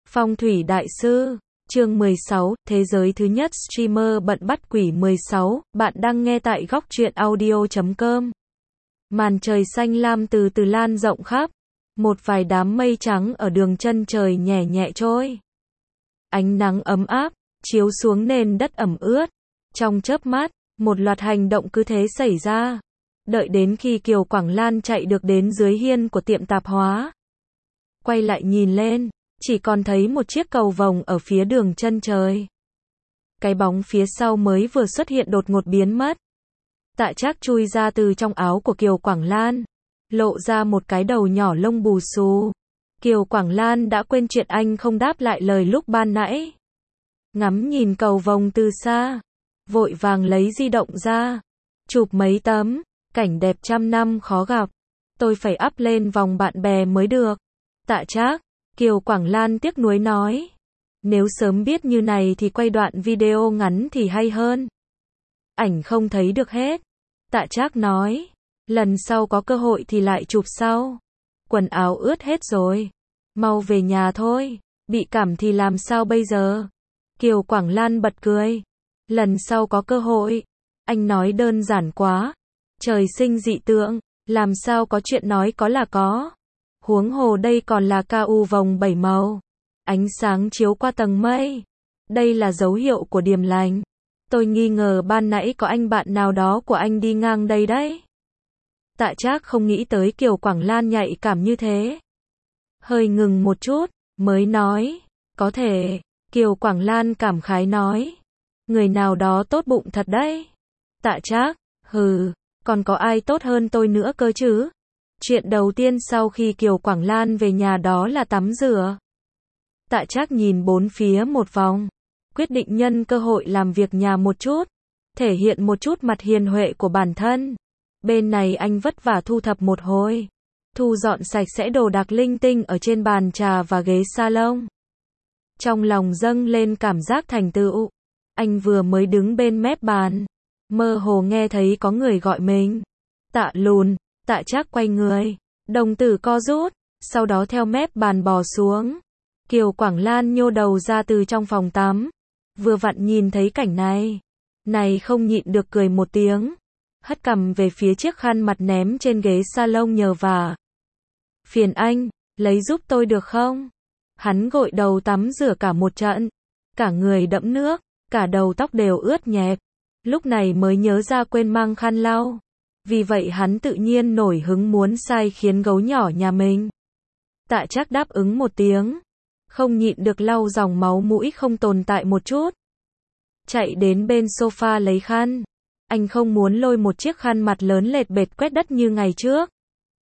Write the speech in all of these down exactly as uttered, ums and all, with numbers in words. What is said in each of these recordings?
Phong thủy đại sư, chương mười sáu, thế giới thứ nhất streamer bận bắt quỷ mười sáu, bạn đang nghe tại góc truyện audio chấm com. Màn trời xanh lam từ từ lan rộng khắp, một vài đám mây trắng ở đường chân trời nhẹ nhẹ trôi. Ánh nắng ấm áp, chiếu xuống nền đất ẩm ướt. Trong chớp mắt, một loạt hành động cứ thế xảy ra. Đợi đến khi Kiều Quảng Lan chạy được đến dưới hiên của tiệm tạp hóa. Quay lại nhìn lên, chỉ còn thấy một chiếc cầu vồng ở phía đường chân trời. Cái bóng phía sau mới vừa xuất hiện đột ngột biến mất. Tạ Trác chui ra từ trong áo của Kiều Quảng Lan, lộ ra một cái đầu nhỏ lông bù xù. Kiều Quảng Lan đã quên chuyện anh không đáp lại lời lúc ban nãy. Ngắm nhìn cầu vồng từ xa, vội vàng lấy di động ra, chụp mấy tấm, cảnh đẹp trăm năm khó gặp. Tôi phải up lên vòng bạn bè mới được. Tạ Trác, Kiều Quảng Lan tiếc nuối nói. Nếu sớm biết như này thì quay đoạn video ngắn thì hay hơn. Ảnh không thấy được hết. Tạ Trác nói. Lần sau có cơ hội thì lại chụp sau. Quần áo ướt hết rồi. Mau về nhà thôi. Bị cảm thì làm sao bây giờ? Kiều Quảng Lan bật cười. Lần sau có cơ hội. Anh nói đơn giản quá. Trời sinh dị tượng. Làm sao có chuyện nói có là có. Huống hồ đây còn là ca u vòng bảy màu. Ánh sáng chiếu qua tầng mây. Đây là dấu hiệu của điềm lành. Tôi nghi ngờ ban nãy có anh bạn nào đó của anh đi ngang đây đấy. Tạ Trác không nghĩ tới Kiều Quảng Lan nhạy cảm như thế. Hơi ngừng một chút, mới nói. Có thể. Kiều Quảng Lan cảm khái nói. Người nào đó tốt bụng thật đấy. Tạ Trác, hừ, còn có ai tốt hơn tôi nữa cơ chứ? Chuyện đầu tiên sau khi Kiều Quảng Lan về nhà đó là tắm rửa. Tạ Trác nhìn bốn phía một vòng, quyết định nhân cơ hội làm việc nhà một chút, thể hiện một chút mặt hiền huệ của bản thân. Bên này anh vất vả thu thập một hồi, thu dọn sạch sẽ đồ đạc linh tinh ở trên bàn trà và ghế salon. Trong lòng dâng lên cảm giác thành tựu. Anh vừa mới đứng bên mép bàn, mơ hồ nghe thấy có người gọi mình. Tạ Lùn. Tạ Trác quay người, đồng tử co rút, sau đó theo mép bàn bò xuống. Kiều Quảng Lan nhô đầu ra từ trong phòng tắm, vừa vặn nhìn thấy cảnh này, này không nhịn được cười một tiếng, hất cằm về phía chiếc khăn mặt ném trên ghế salon nhờ vả. Phiền anh, lấy giúp tôi được không? Hắn gội đầu tắm rửa cả một trận, cả người đẫm nước, cả đầu tóc đều ướt nhẹp, lúc này mới nhớ ra quên mang khăn lau. Vì vậy hắn tự nhiên nổi hứng muốn sai khiến gấu nhỏ nhà mình. Tạ Trác đáp ứng một tiếng, không nhịn được lau dòng máu mũi không tồn tại một chút. Chạy đến bên sofa lấy khăn. Anh không muốn lôi một chiếc khăn mặt lớn lệt bệt quét đất như ngày trước,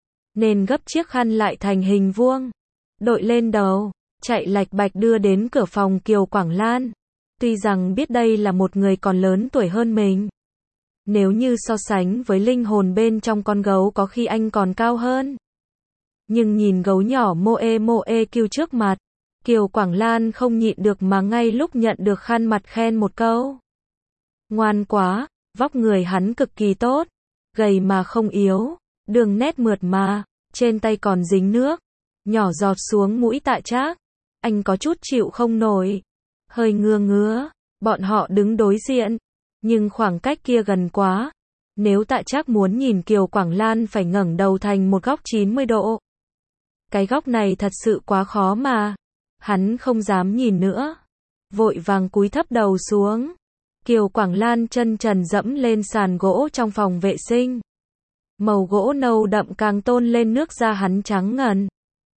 nên gấp chiếc khăn lại thành hình vuông, đội lên đầu, chạy lạch bạch đưa đến cửa phòng Kiều Quảng Lan. Tuy rằng biết đây là một người còn lớn tuổi hơn mình, nếu như so sánh với linh hồn bên trong con gấu có khi anh còn cao hơn. Nhưng nhìn gấu nhỏ Moe Moe kêu trước mặt, Kiều Quảng Lan không nhịn được mà ngay lúc nhận được khăn mặt khen một câu. Ngoan quá, vóc người hắn cực kỳ tốt, gầy mà không yếu, đường nét mượt mà, trên tay còn dính nước, nhỏ giọt xuống mũi Tạ Trác. Anh có chút chịu không nổi, hơi ngứa ngứa, bọn họ đứng đối diện. Nhưng khoảng cách kia gần quá. Nếu Tạ Trác muốn nhìn Kiều Quảng Lan phải ngẩng đầu thành một góc chín mươi độ. Cái góc này thật sự quá khó mà. Hắn không dám nhìn nữa. Vội vàng cúi thấp đầu xuống. Kiều Quảng Lan chân trần dẫm lên sàn gỗ trong phòng vệ sinh. Màu gỗ nâu đậm càng tôn lên nước da hắn trắng ngần.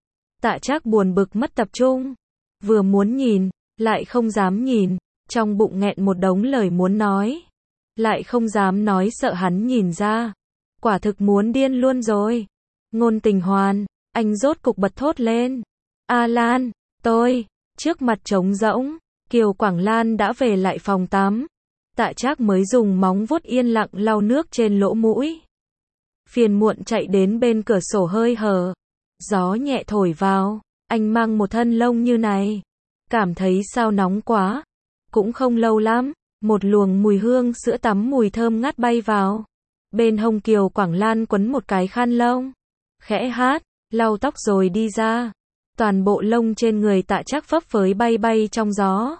Tạ Trác buồn bực mất tập trung. Vừa muốn nhìn, lại không dám nhìn. Trong bụng nghẹn một đống lời muốn nói, lại không dám nói sợ hắn nhìn ra. Quả thực muốn điên luôn rồi. Ngôn Tình Hoàn, anh rốt cục bật thốt lên. A Lan, tôi, trước mặt trống rỗng, Kiều Quảng Lan đã về lại phòng tắm. Tạ Trác mới dùng móng vuốt yên lặng lau nước trên lỗ mũi. Phiền muộn chạy đến bên cửa sổ hơi hở. Gió nhẹ thổi vào, anh mang một thân lông như này. Cảm thấy sao nóng quá. Cũng không lâu lắm, một luồng mùi hương sữa tắm mùi thơm ngát bay vào. Bên hông Kiều Quảng Lan quấn một cái khăn lông, khẽ hát, lau tóc rồi đi ra. Toàn bộ lông trên người Tạ Trác phấp phới bay bay trong gió.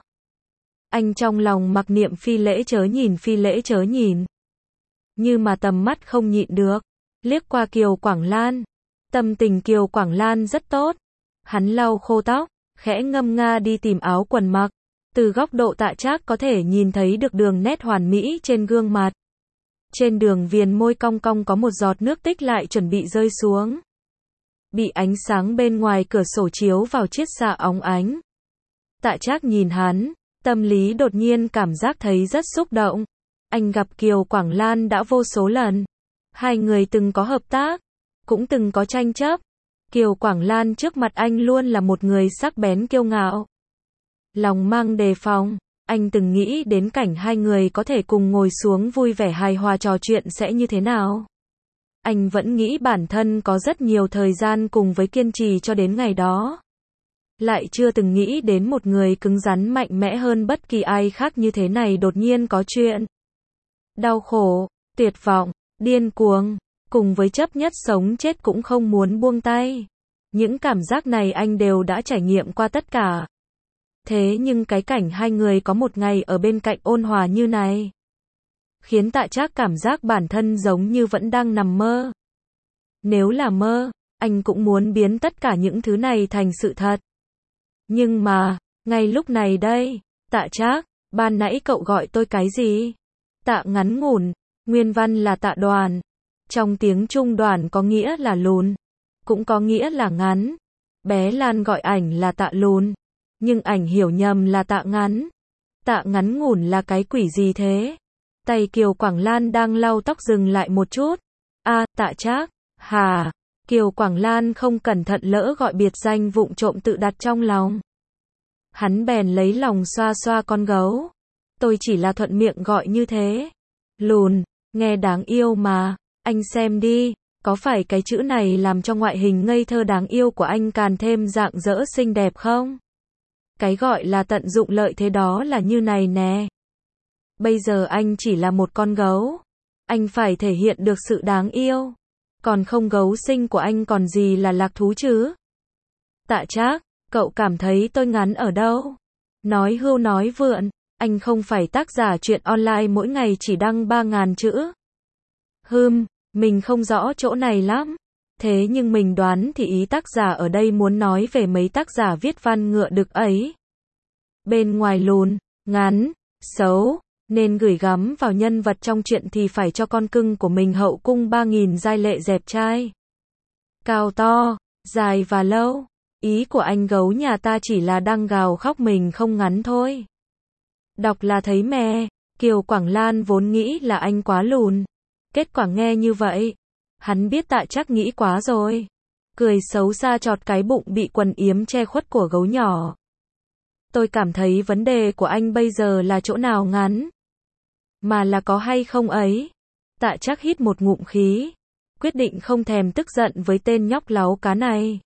Anh trong lòng mặc niệm phi lễ chớ nhìn, phi lễ chớ nhìn. Như mà tầm mắt không nhịn được, liếc qua Kiều Quảng Lan. Tâm tình Kiều Quảng Lan rất tốt. Hắn lau khô tóc, khẽ ngâm nga đi tìm áo quần mặc. Từ góc độ Tạ Trác có thể nhìn thấy được đường nét hoàn mỹ trên gương mặt. Trên đường viền môi cong cong có một giọt nước tích lại chuẩn bị rơi xuống. Bị ánh sáng bên ngoài cửa sổ chiếu vào chiết xạ óng ánh. Tạ Trác nhìn hắn, tâm lý đột nhiên cảm giác thấy rất xúc động. Anh gặp Kiều Quảng Lan đã vô số lần. Hai người từng có hợp tác, cũng từng có tranh chấp. Kiều Quảng Lan trước mặt anh luôn là một người sắc bén kiêu ngạo. Lòng mang đề phòng, anh từng nghĩ đến cảnh hai người có thể cùng ngồi xuống vui vẻ hài hòa trò chuyện sẽ như thế nào. Anh vẫn nghĩ bản thân có rất nhiều thời gian cùng với kiên trì cho đến ngày đó. Lại chưa từng nghĩ đến một người cứng rắn mạnh mẽ hơn bất kỳ ai khác như thế này đột nhiên có chuyện. Đau khổ, tuyệt vọng, điên cuồng, cùng với chấp nhất sống chết cũng không muốn buông tay. Những cảm giác này anh đều đã trải nghiệm qua tất cả. Thế nhưng cái cảnh hai người có một ngày ở bên cạnh ôn hòa như này, khiến Tạ Trác cảm giác bản thân giống như vẫn đang nằm mơ. Nếu là mơ, anh cũng muốn biến tất cả những thứ này thành sự thật. Nhưng mà, ngay lúc này đây, Tạ Trác, ban nãy cậu gọi tôi cái gì? Tạ ngắn ngủn, nguyên văn là Tạ Đoàn. Trong tiếng Trung Đoàn có nghĩa là lùn, cũng có nghĩa là ngắn. Bé Lan gọi ảnh là Tạ lùn, nhưng ảnh hiểu nhầm là Tạ ngắn. Tạ ngắn ngủn là cái quỷ gì thế? Tay Kiều Quảng Lan đang lau tóc dừng lại một chút. A, à, Tạ Trác, hà. Kiều Quảng Lan không cẩn thận lỡ gọi biệt danh vụng trộm tự đặt trong lòng. Hắn bèn lấy lòng xoa xoa con gấu. Tôi chỉ là thuận miệng gọi như thế. Lùn, nghe đáng yêu mà, anh xem đi, có phải cái chữ này làm cho ngoại hình ngây thơ đáng yêu của anh càng thêm rạng rỡ xinh đẹp không? Cái gọi là tận dụng lợi thế đó là như này nè. Bây giờ anh chỉ là một con gấu. Anh phải thể hiện được sự đáng yêu. Còn không gấu sinh của anh còn gì là lạc thú chứ? Tạ Trác, cậu cảm thấy tôi ngắn ở đâu? Nói hưu nói vượn, anh không phải tác giả truyện online mỗi ngày chỉ đăng ba ngàn chữ. Hừm, mình không rõ chỗ này lắm. Thế nhưng mình đoán thì ý tác giả ở đây muốn nói về mấy tác giả viết văn ngựa đực ấy. Bên ngoài lùn, ngắn, xấu, nên gửi gắm vào nhân vật trong truyện thì phải cho con cưng của mình hậu cung ba nghìn giai lệ dẹp trai. Cao to, dài và lâu. Ý của anh gấu nhà ta chỉ là đang gào khóc mình không ngắn thôi. Đọc là thấy mè, Kiều Quảng Lan vốn nghĩ là anh quá lùn. Kết quả nghe như vậy, hắn biết Tạ Trác nghĩ quá rồi. Cười xấu xa chọt cái bụng bị quần yếm che khuất của gấu nhỏ. Tôi cảm thấy vấn đề của anh bây giờ là chỗ nào ngắn, mà là có hay không ấy. Tạ Trác hít một ngụm khí, quyết định không thèm tức giận với tên nhóc láu cá này.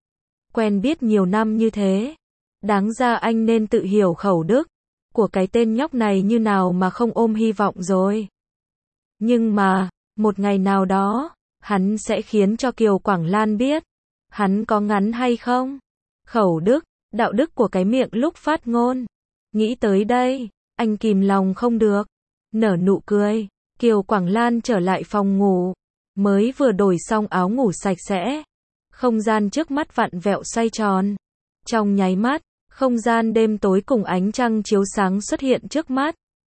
Quen biết nhiều năm như thế, đáng ra anh nên tự hiểu khẩu đức của cái tên nhóc này như nào mà không ôm hy vọng rồi. Nhưng mà, một ngày nào đó, hắn sẽ khiến cho Kiều Quảng Lan biết, hắn có ngắn hay không. Khẩu đức, đạo đức của cái miệng lúc phát ngôn. Nghĩ tới đây, anh kìm lòng không được, nở nụ cười. Kiều Quảng Lan trở lại phòng ngủ, mới vừa đổi xong áo ngủ sạch sẽ. Không gian trước mắt vặn vẹo xoay tròn. Trong nháy mắt, không gian đêm tối cùng ánh trăng chiếu sáng xuất hiện trước mắt.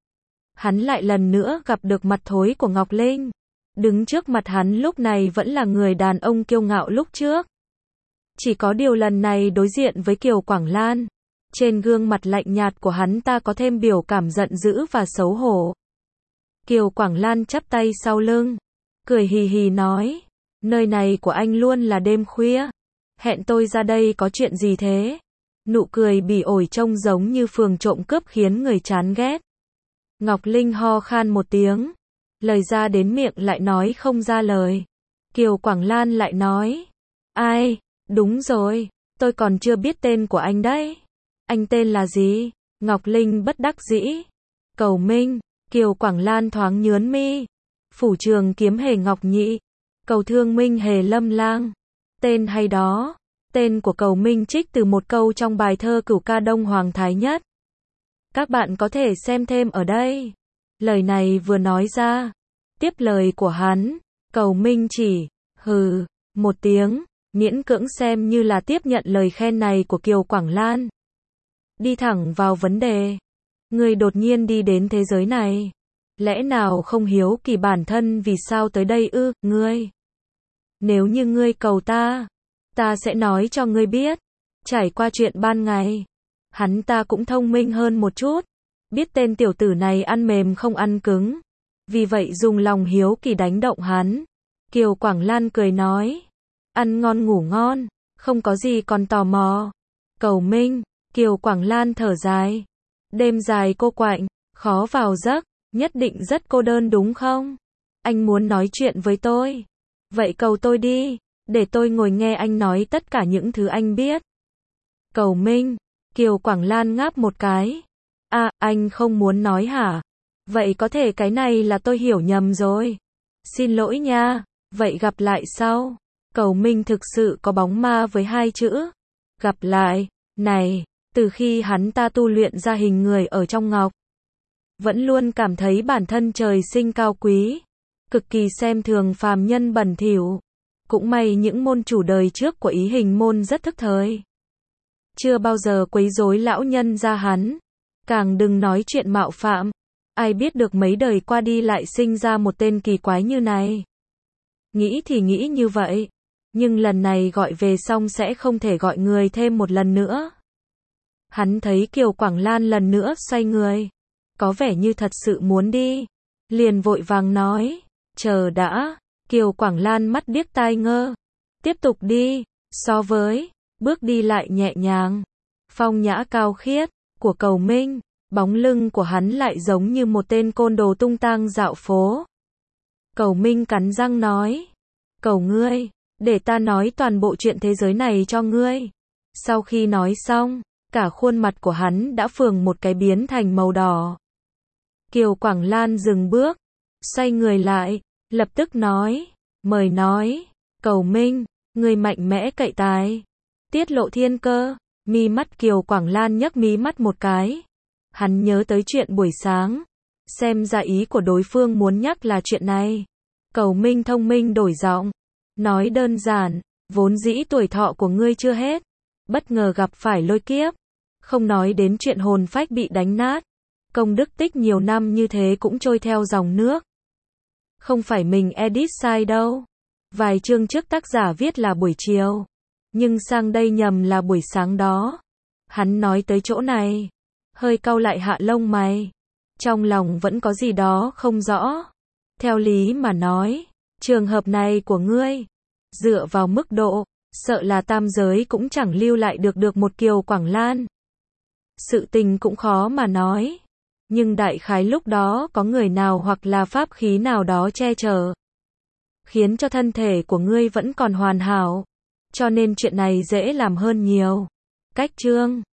Hắn lại lần nữa gặp được mặt thối của Ngọc Linh. Đứng trước mặt hắn lúc này vẫn là người đàn ông kiêu ngạo lúc trước. Chỉ có điều lần này đối diện với Kiều Quảng Lan, trên gương mặt lạnh nhạt của hắn ta có thêm biểu cảm giận dữ và xấu hổ. Kiều Quảng Lan chắp tay sau lưng, cười hì hì nói, nơi này của anh luôn là đêm khuya. Hẹn tôi ra đây có chuyện gì thế? Nụ cười bỉ ổi trông giống như phường trộm cướp khiến người chán ghét. Ngọc Linh ho khan một tiếng, lời ra đến miệng lại nói không ra lời. Kiều Quảng Lan lại nói, ai, đúng rồi, tôi còn chưa biết tên của anh đấy. Anh tên là gì? Ngọc Linh bất đắc dĩ. Cầu Minh. Kiều Quảng Lan thoáng nhướn mi. Phủ Trường Kiếm Hề Ngọc Nhị. Cầu Thương Minh Hề Lâm Lang. Tên hay đó. Tên của Cầu Minh trích từ một câu trong bài thơ Cửu ca Đông Hoàng Thái Nhất. Các bạn có thể xem thêm ở đây. Lời này vừa nói ra, tiếp lời của hắn, Cầu Minh chỉ, hừ, một tiếng, miễn cưỡng xem như là tiếp nhận lời khen này của Kiều Quảng Lan. Đi thẳng vào vấn đề. Ngươi đột nhiên đi đến thế giới này. Lẽ nào không hiếu kỳ bản thân vì sao tới đây ư, ngươi? Nếu như ngươi cầu ta, ta sẽ nói cho ngươi biết. Trải qua chuyện ban ngày, hắn ta cũng thông minh hơn một chút. Biết tên tiểu tử này ăn mềm không ăn cứng. Vì vậy dùng lòng hiếu kỳ đánh động hắn. Kiều Quảng Lan cười nói. Ăn ngon ngủ ngon, không có gì còn tò mò. Cầu Minh, Kiều Quảng Lan thở dài. Đêm dài cô quạnh, khó vào giấc, nhất định rất cô đơn đúng không? Anh muốn nói chuyện với tôi. Vậy cầu tôi đi, để tôi ngồi nghe anh nói tất cả những thứ anh biết. Cầu Minh, Kiều Quảng Lan ngáp một cái. À, anh không muốn nói hả? Vậy có thể cái này là tôi hiểu nhầm rồi. Xin lỗi nha, vậy gặp lại sau. Cầu Minh thực sự có bóng ma với hai chữ. Gặp lại, này, từ khi hắn ta tu luyện ra hình người ở trong ngọc, vẫn luôn cảm thấy bản thân trời sinh cao quý, cực kỳ xem thường phàm nhân bẩn thỉu. Cũng may những môn chủ đời trước của Ý Hình môn rất thức thời, chưa bao giờ quấy rối lão nhân gia hắn, càng đừng nói chuyện mạo phạm. Ai biết được mấy đời qua đi lại sinh ra một tên kỳ quái như này. Nghĩ thì nghĩ như vậy, nhưng lần này gọi về xong sẽ không thể gọi người thêm một lần nữa. Hắn thấy Kiều Quảng Lan lần nữa xoay người, có vẻ như thật sự muốn đi, liền vội vàng nói, chờ đã. Kiều Quảng Lan mắt điếc tai ngơ, tiếp tục đi. So với bước đi lại nhẹ nhàng, phong nhã cao khiết của Cầu Minh, bóng lưng của hắn lại giống như một tên côn đồ tung tang dạo phố. Cầu Minh cắn răng nói, cầu ngươi, để ta nói toàn bộ chuyện thế giới này cho ngươi. Sau khi nói xong, cả khuôn mặt của hắn đã phường một cái biến thành màu đỏ. Kiều Quảng Lan dừng bước, xoay người lại, lập tức nói, mời nói. Cầu Minh, ngươi mạnh mẽ cậy tài, tiết lộ thiên cơ. Mi mắt Kiều Quảng Lan nhấc mí mắt một cái. Hắn nhớ tới chuyện buổi sáng, xem ra ý của đối phương muốn nhắc là chuyện này. Cầu Minh thông minh đổi giọng, nói đơn giản, vốn dĩ tuổi thọ của ngươi chưa hết, bất ngờ gặp phải lôi kiếp, không nói đến chuyện hồn phách bị đánh nát, công đức tích nhiều năm như thế cũng trôi theo dòng nước. Không phải mình edit sai đâu. Vài chương trước tác giả viết là buổi chiều, nhưng sang đây nhầm là buổi sáng đó. Hắn nói tới chỗ này, hơi cau lại hạ lông mày, trong lòng vẫn có gì đó không rõ. Theo lý mà nói, trường hợp này của ngươi, dựa vào mức độ, sợ là tam giới cũng chẳng lưu lại được được một Kiều Quảng Lan. Sự tình cũng khó mà nói, nhưng đại khái lúc đó có người nào hoặc là pháp khí nào đó che chở, khiến cho thân thể của ngươi vẫn còn hoàn hảo, cho nên chuyện này dễ làm hơn nhiều. Cách chương